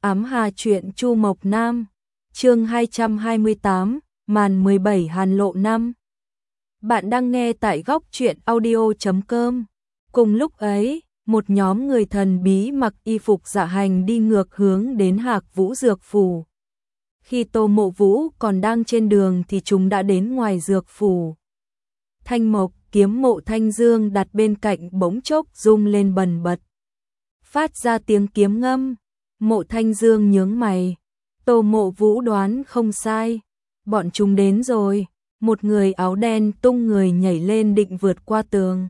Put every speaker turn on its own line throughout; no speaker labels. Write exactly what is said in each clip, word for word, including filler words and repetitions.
Ám Hà truyện Chu Mộc Nam, chương hai trăm hai mươi tám, màn mười bảy Hàn Lộ năm. Bạn đang nghe tại góc truyện audio chấm com. Cùng lúc ấy, một nhóm người thần bí mặc y phục dạ hành đi ngược hướng đến Hạc Vũ Dược Phủ. Khi Tô Mộ Vũ còn đang trên đường thì chúng đã đến ngoài dược phủ. Thanh mộc kiếm Mộ Thanh Dương đặt bên cạnh bỗng chốc rung lên bần bật, phát ra tiếng kiếm ngâm. Mộ Thanh Dương nhướng mày, Tô Mộ Vũ đoán không sai, bọn chúng đến rồi. Một người áo đen tung người nhảy lên định vượt qua tường,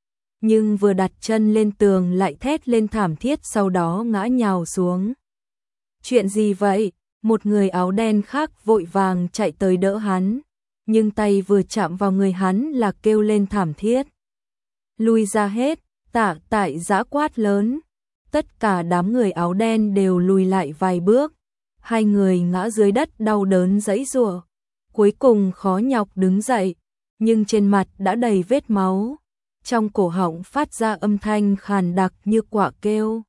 nhưng vừa đặt chân lên tường lại thét lên thảm thiết, sau đó ngã nhào xuống. Chuyện gì vậy? Một người áo đen khác vội vàng chạy tới đỡ hắn, nhưng tay vừa chạm vào người hắn là kêu lên thảm thiết. Lui ra hết, Tạ Tại Giã quát lớn. Tất cả đám người áo đen đều lùi lại vài bước. Hai người ngã dưới đất đau đớn giãy giụa, cuối cùng khó nhọc đứng dậy, nhưng trên mặt đã đầy vết máu, trong cổ họng phát ra âm thanh khàn đặc như quạ kêu.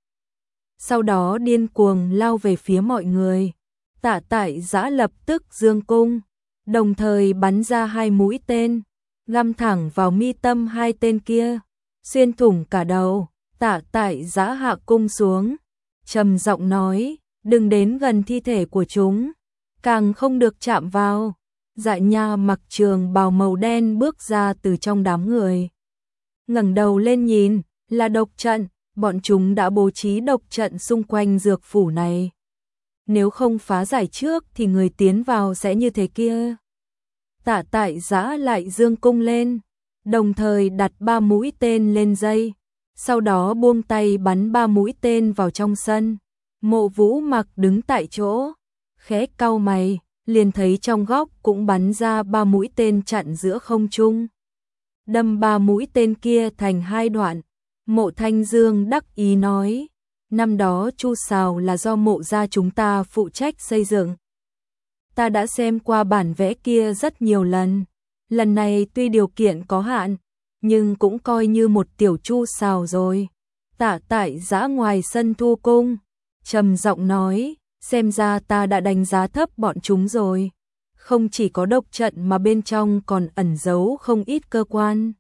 Sau đó điên cuồng lao về phía mọi người. Tạ Tại Giã lập tức giương cung, đồng thời bắn ra hai mũi tên, găm thẳng vào mi tâm hai tên kia, xuyên thủng cả đầu. Tạ Tại Giã hạ cung xuống, trầm giọng nói, đừng đến gần thi thể của chúng, càng không được chạm vào. Dạ Nha mặc trường bào màu đen bước ra từ trong đám người, ngẩng đầu lên nhìn, là độc trận, bọn chúng đã bố trí độc trận xung quanh dược phủ này. Nếu không phá giải trước thì người tiến vào sẽ như thế kia. Tạ Tại Giã lại giương cung lên, đồng thời đặt ba mũi tên lên dây, sau đó buông tay bắn ba mũi tên vào trong sân. Mộ Vũ Mặc đứng tại chỗ, khẽ cau mày, liền thấy trong góc cũng bắn ra ba mũi tên chặn giữa không trung, đâm ba mũi tên kia thành hai đoạn. Mộ Thanh Dương đắc ý nói, năm đó Chu Sào là do Mộ gia chúng ta phụ trách xây dựng. Ta đã xem qua bản vẽ kia rất nhiều lần, lần này tuy điều kiện có hạn, nhưng cũng coi như một tiểu Chu Sào rồi. Tạ Tại Giã ngoài sân thu cung, trầm giọng nói, xem ra ta đã đánh giá thấp bọn chúng rồi. Không chỉ có độc trận mà bên trong còn ẩn giấu không ít cơ quan.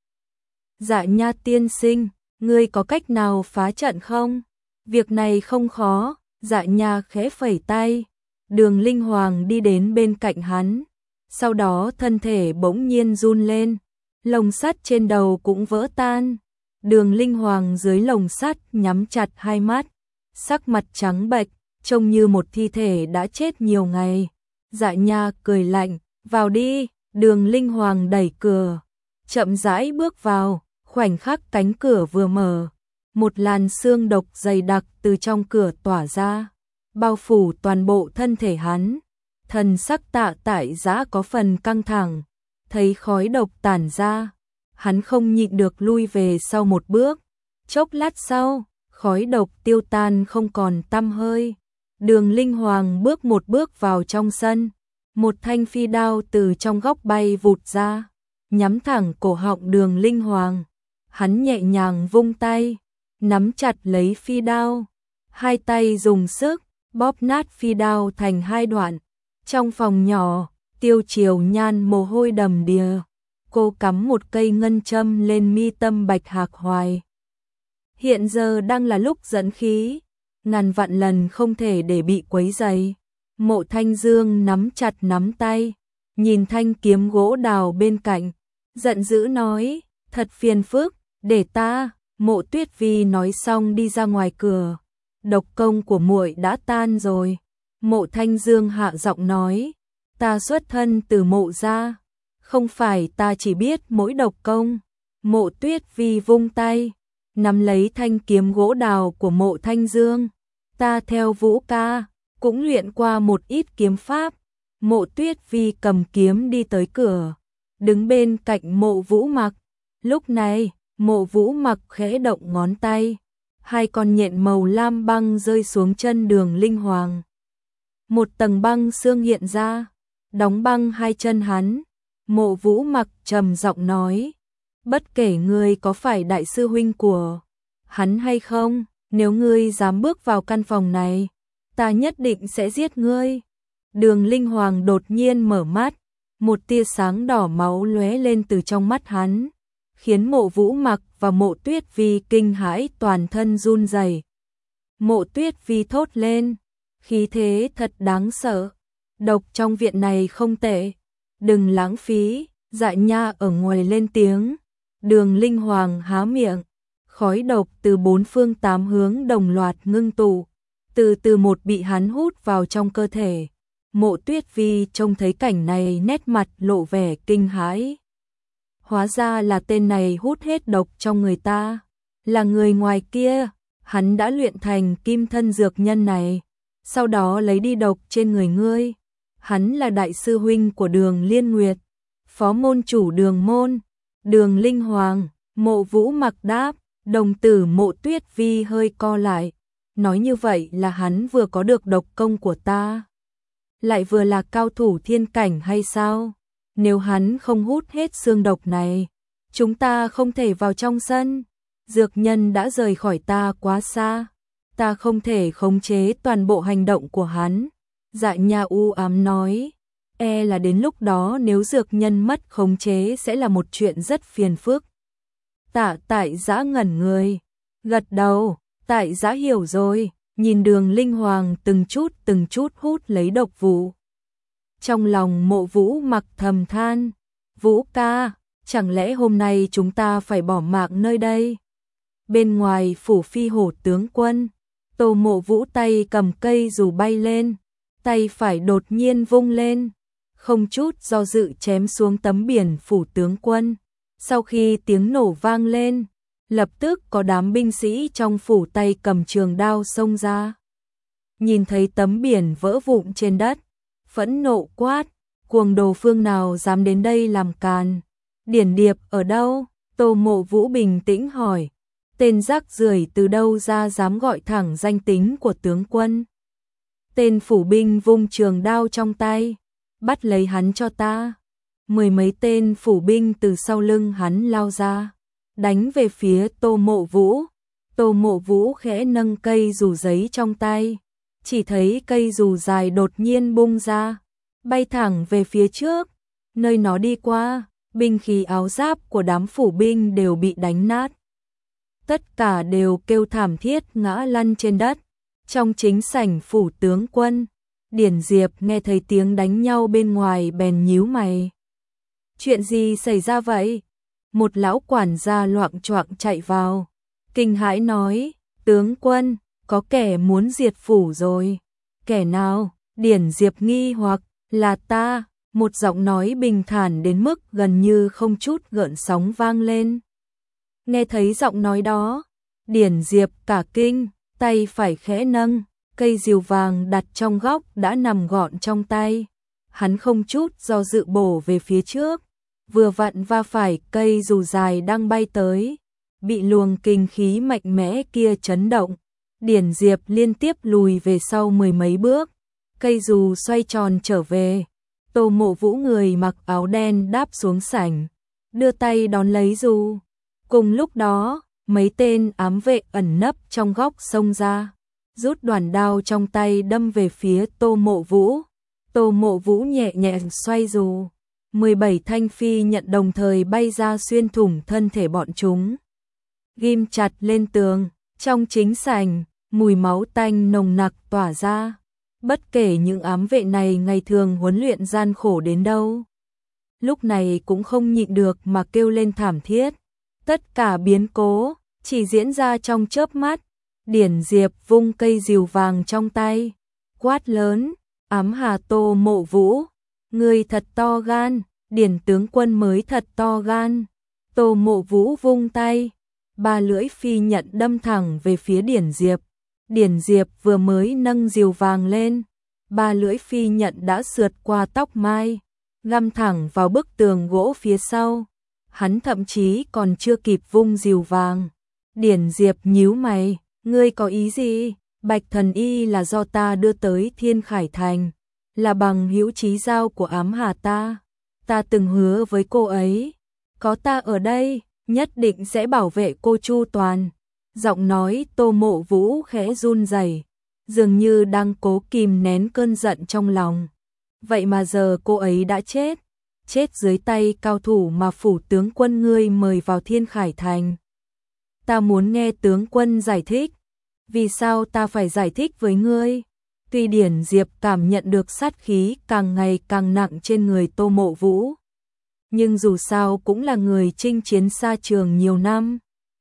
Dạ Nha tiên sinh, ngươi có cách nào phá trận không? Việc này không khó. Dạ Nha khẽ phẩy tay, Đường Linh Hoàng đi đến bên cạnh hắn, sau đó thân thể bỗng nhiên run lên, lồng sắt trên đầu cũng vỡ tan. Đường Linh Hoàng dưới lồng sắt nhắm chặt hai mắt, sắc mặt trắng bệch, trông như một thi thể đã chết nhiều ngày. Dạ Nha cười lạnh, vào đi. Đường Linh Hoàng đẩy cửa, chậm rãi bước vào, khoảnh khắc cánh cửa vừa mở, một làn sương độc dày đặc từ trong cửa tỏa ra, bao phủ toàn bộ thân thể hắn. Thần sắc Tạ Tại Giã có phần căng thẳng, thấy khói độc tản ra, hắn không nhịn được lui về sau một bước. Chốc lát sau, khói độc tiêu tan không còn tăm hơi. Đường Linh Hoàng bước một bước vào trong sân, một thanh phi đao từ trong góc bay vụt ra, nhắm thẳng cổ họng Đường Linh Hoàng. Hắn nhẹ nhàng vung tay, nắm chặt lấy phi đao, hai tay dùng sức bóp nát phi đao thành hai đoạn. Trong phòng nhỏ, Tiêu Triều Nhan mồ hôi đầm đìa, cô cắm một cây ngân châm lên mi tâm Bạch Hạc Hoài. Hiện giờ đang là lúc dẫn khí, ngàn vạn lần không thể để bị quấy rầy. Mộ Thanh Dương nắm chặt nắm tay, nhìn thanh kiếm gỗ đào bên cạnh, giận dữ nói, thật phiền phức, để ta. Mộ Tuyết Vi nói xong đi ra ngoài cửa, độc công của muội đã tan rồi. Mộ Thanh Dương hạ giọng nói, ta xuất thân từ Mộ gia, không phải ta chỉ biết mỗi độc công. Mộ Tuyết Vi vung tay, nắm lấy thanh kiếm gỗ đào của Mộ Thanh Dương, ta theo Vũ ca cũng luyện qua một ít kiếm pháp. Mộ Tuyết Vi cầm kiếm đi tới cửa, đứng bên cạnh Mộ Vũ Mặc. Lúc này, Mộ Vũ Mặc khẽ động ngón tay, hai con nhện màu lam băng rơi xuống chân Đường Linh Hoàng. Một tầng băng xương hiện ra, đóng băng hai chân hắn. Mộ Vũ Mặc trầm giọng nói, bất kể ngươi có phải đại sư huynh của hắn hay không, nếu ngươi dám bước vào căn phòng này, ta nhất định sẽ giết ngươi. Đường Linh Hoàng đột nhiên mở mắt, một tia sáng đỏ máu lóe lên từ trong mắt hắn, khiến Mộ Vũ Mặc và Mộ Tuyết Vi kinh hãi toàn thân run rẩy. Mộ Tuyết Vi thốt lên, khí thế thật đáng sợ, độc trong viện này không tệ, đừng lãng phí. Dạ Nha ở ngoài lên tiếng. Đường Linh Hoàng há miệng, khói độc từ bốn phương tám hướng đồng loạt ngưng tụ, từ từ một bị hắn hút vào trong cơ thể. Mộ Tuyết Vi trông thấy cảnh này nét mặt lộ vẻ kinh hãi. Hóa ra là tên này hút hết độc trong người ta, là người ngoài kia, hắn đã luyện thành kim thân dược nhân này, sau đó lấy đi độc trên người ngươi. Hắn là đại sư huynh của Đường Liên Nguyệt, phó môn chủ Đường môn. Đường Linh Hoàng, Mộ Vũ Mặc đáp. Đồng tử Mộ Tuyết Vi hơi co lại, nói như vậy là hắn vừa có được độc công của ta, lại vừa là cao thủ thiên cảnh hay sao? Nếu hắn không hút hết xương độc này, chúng ta không thể vào trong sân. Dược nhân đã rời khỏi ta quá xa, ta không thể khống chế toàn bộ hành động của hắn. Dạ Nha u ám nói, e là đến lúc đó nếu dược nhân mất khống chế sẽ là một chuyện rất phiền phức. Tạ Tại Giã ngẩn người, gật đầu, Tại Giã hiểu rồi, nhìn Đường Linh Hoàng từng chút từng chút hút lấy độc vụ. Trong lòng Mộ Vũ Mặc thầm than, Vũ ca, chẳng lẽ hôm nay chúng ta phải bỏ mạng nơi đây? Bên ngoài phủ phi hổ tướng quân, Tô Mộ Vũ tay cầm cây dù bay lên, tay phải đột nhiên vung lên, không chút do dự chém xuống tấm biển phủ tướng quân. Sau khi tiếng nổ vang lên, lập tức có đám binh sĩ trong phủ tay cầm trường đao xông ra. Nhìn thấy tấm biển vỡ vụn trên đất, phẫn nộ quát, cuồng đồ phương nào dám đến đây làm càn? Điển Điệp ở đâu? Tô Mộ Vũ bình tĩnh hỏi. Tên rác rưởi từ đâu ra dám gọi thẳng danh tính của tướng quân? Tên phủ binh vung trường đao trong tay, bắt lấy hắn cho ta. Mười mấy tên phủ binh từ sau lưng hắn lao ra, đánh về phía Tô Mộ Vũ. Tô Mộ Vũ khẽ nâng cây dù giấy trong tay, chỉ thấy cây dù dài đột nhiên bung ra, bay thẳng về phía trước. Nơi nó đi qua, binh khí áo giáp của đám phủ binh đều bị đánh nát. Tất cả đều kêu thảm thiết ngã lăn trên đất. Trong chính sảnh phủ tướng quân, Điển Diệp nghe thấy tiếng đánh nhau bên ngoài bèn nhíu mày. Chuyện gì xảy ra vậy? Một lão quản gia loạng choạng chạy vào, kinh hãi nói, tướng quân, có kẻ muốn diệt phủ rồi. Kẻ nào? Điển Diệp nghi hoặc, là ta. Một giọng nói bình thản đến mức gần như không chút gợn sóng vang lên. Nghe thấy giọng nói đó, Điển Diệp cả kinh, tay phải khẽ nâng, cây rìu vàng đặt trong góc đã nằm gọn trong tay. Hắn không chút do dự bổ về phía trước, vừa vặn va phải cây dù dài đang bay tới, bị luồng kinh khí mạnh mẽ kia chấn động. Điển Diệp liên tiếp lùi về sau mười mấy bước, cây dù xoay tròn trở về. Tô Mộ Vũ người mặc áo đen đáp xuống sảnh, đưa tay đón lấy dù. Cùng lúc đó, mấy tên ám vệ ẩn nấp trong góc xông ra, rút đoàn đao trong tay đâm về phía Tô Mộ Vũ. Tô Mộ Vũ nhẹ nhàng xoay dù, mười bảy thanh phi nhận đồng thời bay ra xuyên thủng thân thể bọn chúng, ghim chặt lên tường. Trong chính sảnh, mùi máu tanh nồng nặc tỏa ra. Bất kể những ám vệ này ngày thường huấn luyện gian khổ đến đâu, lúc này cũng không nhịn được mà kêu lên thảm thiết. Tất cả biến cố chỉ diễn ra trong chớp mắt. Điển Diệp vung cây rìu vàng trong tay, quát lớn, ám hà Tô Mộ Vũ, người thật to gan, Điển tướng quân mới thật to gan. Tô Mộ Vũ vung tay, ba lưỡi phi nhận đâm thẳng về phía Điển Diệp. Điển Diệp vừa mới nâng rìu vàng lên, ba lưỡi phi nhận đã sượt qua tóc mai, găm thẳng vào bức tường gỗ phía sau. Hắn thậm chí còn chưa kịp vung rìu vàng. Điển Diệp nhíu mày, ngươi có ý gì? Bạch Thần Y là do ta đưa tới Thiên Khải Thành, là bằng hữu chí giao của ám hà ta. Ta từng hứa với cô ấy, có ta ở đây, nhất định sẽ bảo vệ cô chu toàn. Giọng nói Tô Mộ Vũ khẽ run rẩy, dường như đang cố kìm nén cơn giận trong lòng. Vậy mà giờ cô ấy đã chết, chết dưới tay cao thủ mà phủ tướng quân ngươi mời vào Thiên Khải Thành. Ta muốn nghe tướng quân giải thích. Vì sao ta phải giải thích với ngươi? Tuy Điển Diệp cảm nhận được sát khí càng ngày càng nặng trên người Tô Mộ Vũ, nhưng dù sao cũng là người chinh chiến xa trường nhiều năm.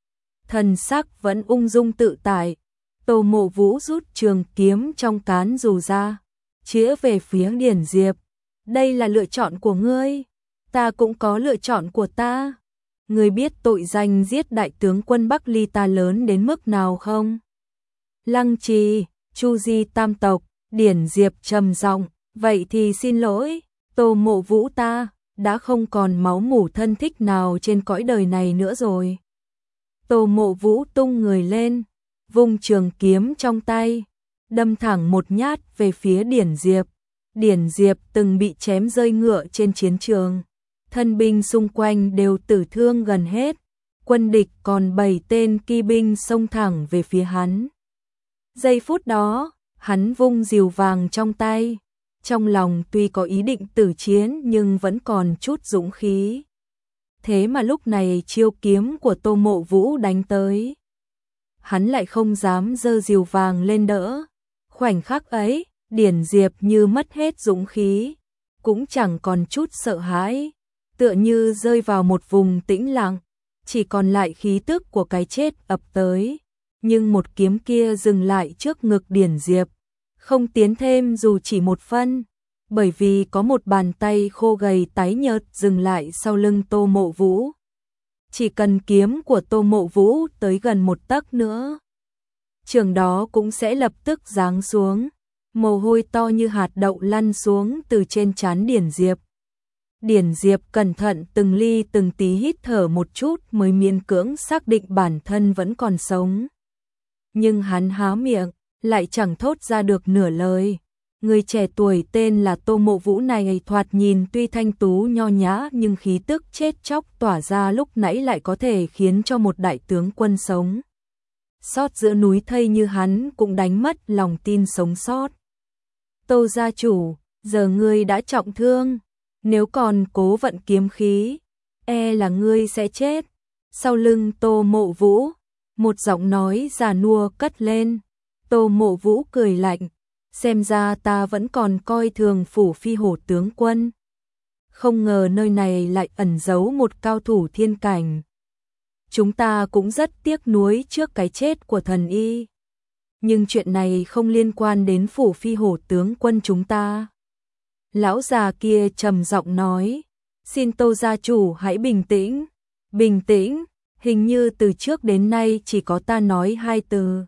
Thần sắc vẫn ung dung tự tại. Tô Mộ Vũ rút trường kiếm trong cán dù ra, chĩa về phía Điển Diệp. Đây là lựa chọn của ngươi, ta cũng có lựa chọn của ta. Ngươi biết tội danh giết đại tướng quân Bắc Ly ta lớn đến mức nào không? Lăng Trì, Chu Di tam tộc, Điển Diệp trầm giọng, vậy thì xin lỗi, Tô Mộ Vũ ta đã không còn máu mủ thân thích nào trên cõi đời này nữa rồi. Tô Mộ Vũ tung người lên, vung trường kiếm trong tay, đâm thẳng một nhát về phía Điển Diệp. Điển Diệp từng bị chém rơi ngựa trên chiến trường, thân binh xung quanh đều tử thương gần hết, quân địch còn bảy tên kỵ binh xông thẳng về phía hắn. Giây phút đó, hắn vung rìu vàng trong tay, trong lòng tuy có ý định tử chiến nhưng vẫn còn chút dũng khí. Thế mà lúc này chiêu kiếm của Tô Mộ Vũ đánh tới, hắn lại không dám giơ rìu vàng lên đỡ. Khoảnh khắc ấy, Điển Diệp như mất hết dũng khí, cũng chẳng còn chút sợ hãi, tựa như rơi vào một vùng tĩnh lặng, chỉ còn lại khí tức của cái chết ập tới. Nhưng một kiếm kia dừng lại trước ngực Điển Diệp, không tiến thêm dù chỉ một phân, bởi vì có một bàn tay khô gầy tái nhợt dừng lại sau lưng Tô Mộ Vũ. Chỉ cần kiếm của Tô Mộ Vũ tới gần một tấc nữa, trường đó cũng sẽ lập tức giáng xuống. Mồ hôi to như hạt đậu lăn xuống từ trên trán Điển Diệp. Điển Diệp cẩn thận từng ly từng tí hít thở một chút mới miễn cưỡng xác định bản thân vẫn còn sống. Nhưng hắn há miệng, lại chẳng thốt ra được nửa lời. Người trẻ tuổi tên là Tô Mộ Vũ này thoạt nhìn tuy thanh tú nho nhã nhưng khí tức chết chóc tỏa ra lúc nãy lại có thể khiến cho một đại tướng quân sống sót giữa núi thây như hắn cũng đánh mất lòng tin sống sót. Tô gia chủ, giờ ngươi đã trọng thương, nếu còn cố vận kiếm khí, e là ngươi sẽ chết. Sau lưng Tô Mộ Vũ, một giọng nói già nua cất lên. Tô Mộ Vũ cười lạnh, xem ra ta vẫn còn coi thường phủ phi hổ tướng quân. Không ngờ nơi này lại ẩn giấu một cao thủ thiên cảnh. Chúng ta cũng rất tiếc nuối trước cái chết của thần y, nhưng chuyện này không liên quan đến phủ phi hổ tướng quân chúng ta. Lão già kia trầm giọng nói, xin Tô gia chủ hãy bình tĩnh. Bình tĩnh, hình như từ trước đến nay chỉ có ta nói hai từ.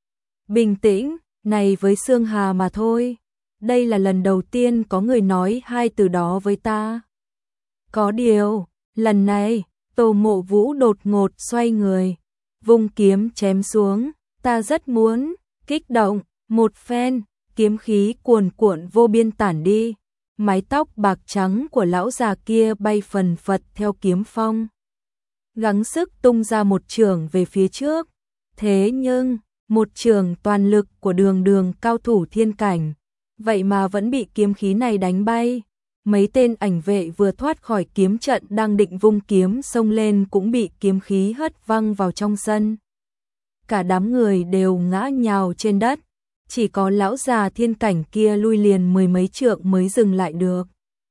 Bình tĩnh, này với Sương Hà mà thôi. Đây là lần đầu tiên có người nói hai từ đó với ta. Có điều, lần này, Tô Mộ Vũ đột ngột xoay người, vung kiếm chém xuống. Ta rất muốn kích động một phen, kiếm khí cuồn cuộn vô biên tản đi. Mái tóc bạc trắng của lão già kia bay phần phật theo kiếm phong, gắng sức tung ra một chưởng về phía trước. Thế nhưng, một chưởng toàn lực của đường đường cao thủ thiên cảnh, vậy mà vẫn bị kiếm khí này đánh bay. Mấy tên ảnh vệ vừa thoát khỏi kiếm trận đang định vung kiếm xông lên cũng bị kiếm khí hất văng vào trong sân. Cả đám người đều ngã nhào trên đất, chỉ có lão già thiên cảnh kia lui liền mười mấy trượng mới dừng lại được.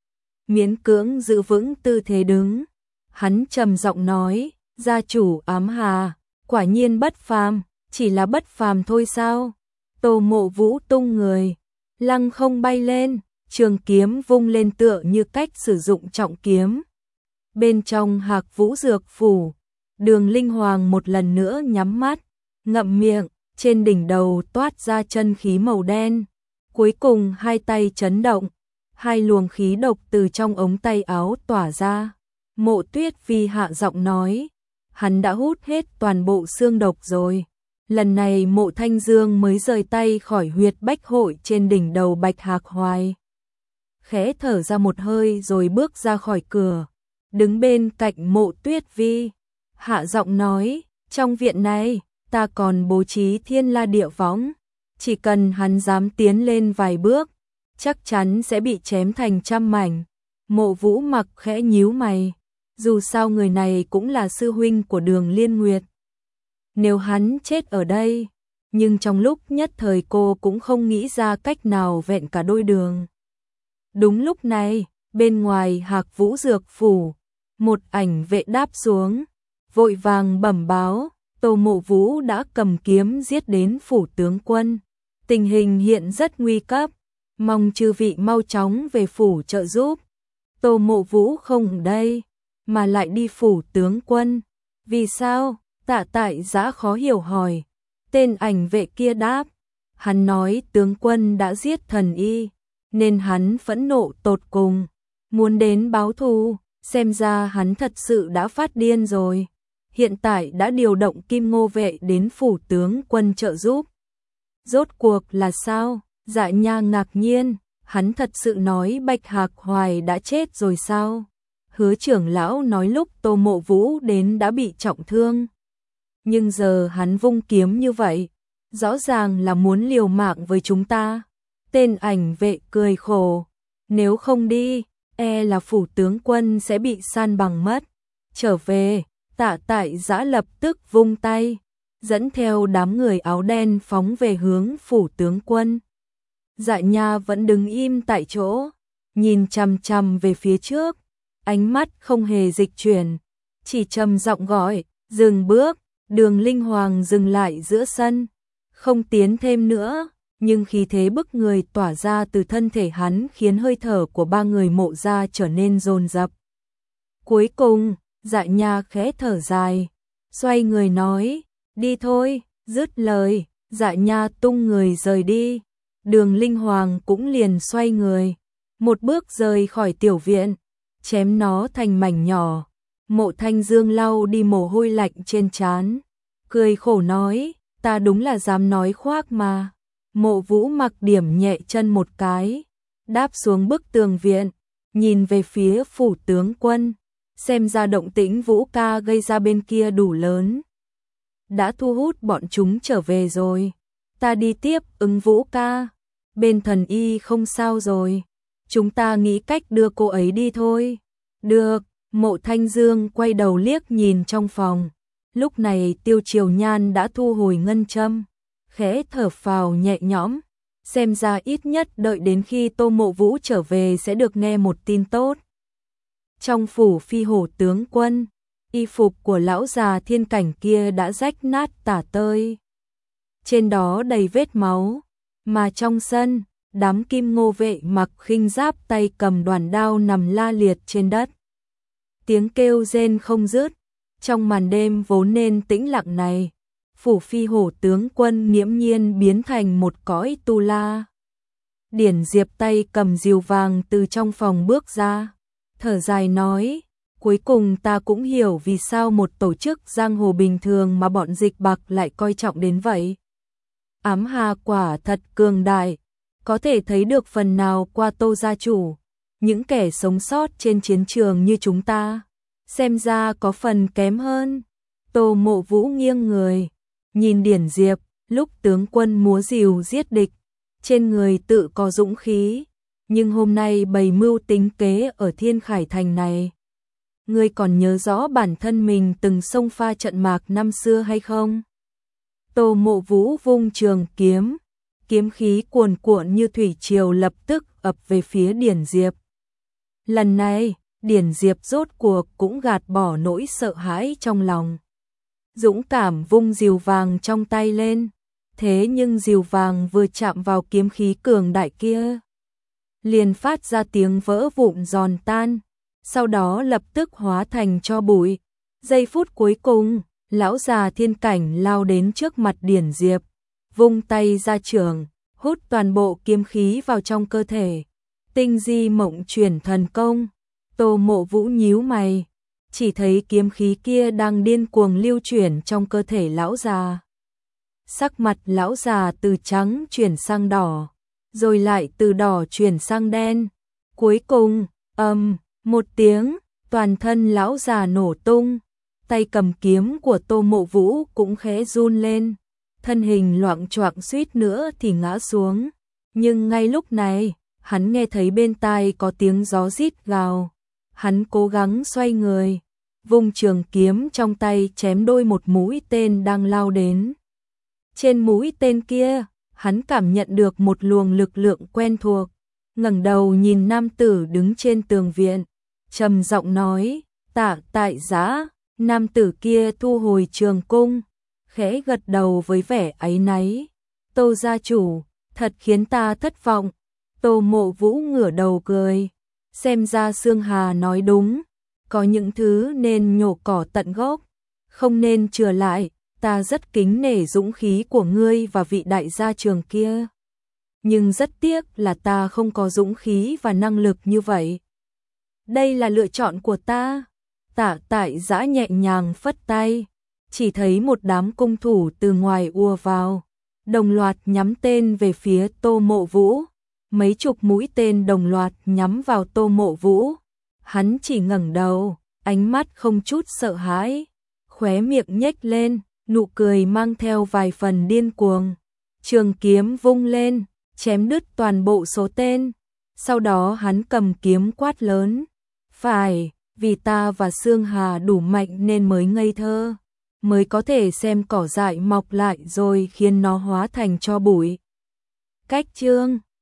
Miễn cưỡng giữ vững tư thế đứng, hắn trầm giọng nói, gia chủ Ám Hà, quả nhiên bất phàm, chỉ là bất phàm thôi sao? Tô Mộ Vũ tung người, lăng không bay lên, trường kiếm vung lên tựa như cách sử dụng trọng kiếm. Bên trong Hạc Vũ Dược phủ, Đường Linh Hoàng một lần nữa nhắm mắt, ngậm miệng, trên đỉnh đầu toát ra chân khí màu đen. Cuối cùng hai tay chấn động, hai luồng khí độc từ trong ống tay áo tỏa ra. Mộ Tuyết Vi hạ giọng nói, hắn đã hút hết toàn bộ xương độc rồi. Lần này Mộ Thanh Dương mới rời tay khỏi huyệt bách hội trên đỉnh đầu Bạch Hạc Hoài. Khẽ thở ra một hơi rồi bước ra khỏi cửa, đứng bên cạnh Mộ Tuyết Vi, hạ giọng nói, trong viện này, ta còn bố trí Thiên La Địa Võng, chỉ cần hắn dám tiến lên vài bước, chắc chắn sẽ bị chém thành trăm mảnh. Mộ Vũ Mặc khẽ nhíu mày, dù sao người này cũng là sư huynh của Đường Liên Nguyệt. Nếu hắn chết ở đây, nhưng trong lúc nhất thời cô cũng không nghĩ ra cách nào vẹn cả đôi đường. Đúng lúc này, bên ngoài Hạc Vũ Dược phủ, một ảnh vệ đáp xuống, vội vàng bẩm báo, Tô Mộ Vũ đã cầm kiếm giết đến phủ tướng quân. Tình hình hiện rất nguy cấp, mong chư vị mau chóng về phủ trợ giúp. Tô Mộ Vũ không ở đây, mà lại đi phủ tướng quân. Vì sao? Tạ Tại Giã khó hiểu hỏi. Tên ảnh vệ kia đáp, hắn nói tướng quân đã giết thần y, nên hắn phẫn nộ tột cùng, muốn đến báo thù. Xem ra hắn thật sự đã phát điên rồi. Hiện tại đã điều động Kim Ngô vệ đến phủ tướng quân trợ giúp. Rốt cuộc là sao? Dạ Nha ngạc nhiên, hắn thật sự nói Bạch Hạc Hoài đã chết rồi sao? Hứa trưởng lão nói lúc Tô Mộ Vũ đến đã bị trọng thương. Nhưng giờ hắn vung kiếm như vậy, rõ ràng là muốn liều mạng với chúng ta. Tên ảnh vệ cười khổ, nếu không đi, e là phủ tướng quân sẽ bị san bằng mất. Trở về, Tạ Tại Giã lập tức vung tay, dẫn theo đám người áo đen phóng về hướng phủ tướng quân. Dạ Nha vẫn đứng im tại chỗ, nhìn chằm chằm về phía trước, ánh mắt không hề dịch chuyển, chỉ trầm giọng gọi, dừng bước. Đường Linh Hoàng dừng lại giữa sân, không tiến thêm nữa, nhưng khí thế bức người tỏa ra từ thân thể hắn khiến hơi thở của ba người Mộ gia trở nên dồn dập. Cuối cùng, Dạ Nha khẽ thở dài, xoay người nói, đi thôi. Dứt lời, Dạ Nha tung người rời đi. Đường Linh Hoàng cũng liền xoay người, một bước rời khỏi tiểu viện, chém nó thành mảnh nhỏ. Mộ Thanh Dương lau đi mồ hôi lạnh trên trán, cười khổ nói, ta đúng là dám nói khoác mà. Mộ Vũ Mặc điểm nhẹ chân một cái, đáp xuống bức tường viện, nhìn về phía phủ tướng quân, xem ra động tĩnh Vũ ca gây ra bên kia đủ lớn, đã thu hút bọn chúng trở về rồi. Ta đi tiếp ứng Vũ ca, bên thần y không sao rồi, chúng ta nghĩ cách đưa cô ấy đi thôi. Được. Mộ Thanh Dương quay đầu liếc nhìn trong phòng, lúc này Tiêu Triều Nhan đã thu hồi ngân châm, khẽ thở phào nhẹ nhõm, xem ra ít nhất đợi đến khi Tô Mộ Vũ trở về sẽ được nghe một tin tốt. Trong phủ Phi Hổ tướng quân, y phục của lão già thiên cảnh kia đã rách nát tả tơi, trên đó đầy vết máu, mà trong sân, đám Kim Ngô vệ mặc khinh giáp tay cầm đoàn đao nằm la liệt trên đất. Tiếng kêu rên không dứt, trong màn đêm vốn nên tĩnh lặng này, phủ Phi Hổ tướng quân nghiễm nhiên biến thành một cõi tu la. Điển Diệp tay cầm rìu vàng từ trong phòng bước ra, thở dài nói, cuối cùng ta cũng hiểu vì sao một tổ chức giang hồ bình thường mà bọn Dịch Bạc lại coi trọng đến vậy. Ám Hà quả thật cường đại, có thể thấy được phần nào qua Tô gia chủ. Những kẻ sống sót trên chiến trường như chúng ta, xem ra có phần kém hơn. Tô Mộ Vũ nghiêng người, nhìn Điển Diệp, lúc tướng quân múa rìu giết địch, trên người tự có dũng khí, nhưng hôm nay bày mưu tính kế ở Thiên Khải Thành này. Ngươi còn nhớ rõ bản thân mình từng xông pha trận mạc năm xưa hay không? Tô Mộ Vũ vung trường kiếm, kiếm khí cuồn cuộn như thủy triều lập tức ập về phía Điển Diệp. Lần này, Điển Diệp rốt cuộc cũng gạt bỏ nỗi sợ hãi trong lòng. Dũng cảm vung rìu vàng trong tay lên, thế nhưng rìu vàng vừa chạm vào kiếm khí cường đại kia, liền phát ra tiếng vỡ vụn giòn tan, sau đó lập tức hóa thành tro bụi. Giây phút cuối cùng, lão già thiên cảnh lao đến trước mặt Điển Diệp, vung tay ra trường, hút toàn bộ kiếm khí vào trong cơ thể. Tinh di mộng chuyển thần công. Tô Mộ Vũ nhíu mày, chỉ thấy kiếm khí kia đang điên cuồng lưu chuyển trong cơ thể lão già. Sắc mặt lão già từ trắng chuyển sang đỏ, rồi lại từ đỏ chuyển sang đen. Cuối cùng, ầm, um, một tiếng, toàn thân lão già nổ tung, tay cầm kiếm của Tô Mộ Vũ cũng khẽ run lên. thân hình loạng choạng suýt nữa thì ngã xuống. Nhưng ngay lúc này, hắn nghe thấy bên tai có tiếng gió rít gào. Hắn cố gắng xoay người, vung trường kiếm trong tay chém đôi một mũi tên đang lao đến. Trên mũi tên kia, hắn cảm nhận được một luồng lực lượng quen thuộc, ngẩng đầu nhìn nam tử đứng trên tường viện, trầm giọng nói, Tạ Tại Giã. Nam tử kia thu hồi trường cung, khẽ gật đầu với vẻ áy náy. Tô gia chủ, thật khiến ta thất vọng. Tô Mộ Vũ ngửa đầu cười, xem ra Sương Hà nói đúng, có những thứ nên nhổ cỏ tận gốc, không nên chừa lại. Ta rất kính nể dũng khí của ngươi và vị đại gia trường kia, nhưng rất tiếc là ta không có dũng khí và năng lực như vậy. Đây là lựa chọn của ta. Tạ Tại Giã nhẹ nhàng phất tay, chỉ thấy một đám cung thủ từ ngoài ùa vào, đồng loạt nhắm tên về phía Tô Mộ Vũ. Mấy chục mũi tên đồng loạt nhắm vào Tô Mộ Vũ. Hắn chỉ ngẩng đầu, ánh mắt không chút sợ hãi, khóe miệng nhếch lên, nụ cười mang theo vài phần điên cuồng. Trường kiếm vung lên, chém đứt toàn bộ số tên. Sau đó hắn cầm kiếm quát lớn, phải, vì ta và Sương Hà đủ mạnh nên mới ngây thơ, mới có thể xem cỏ dại mọc lại rồi khiến nó hóa thành tro bụi. Cách chương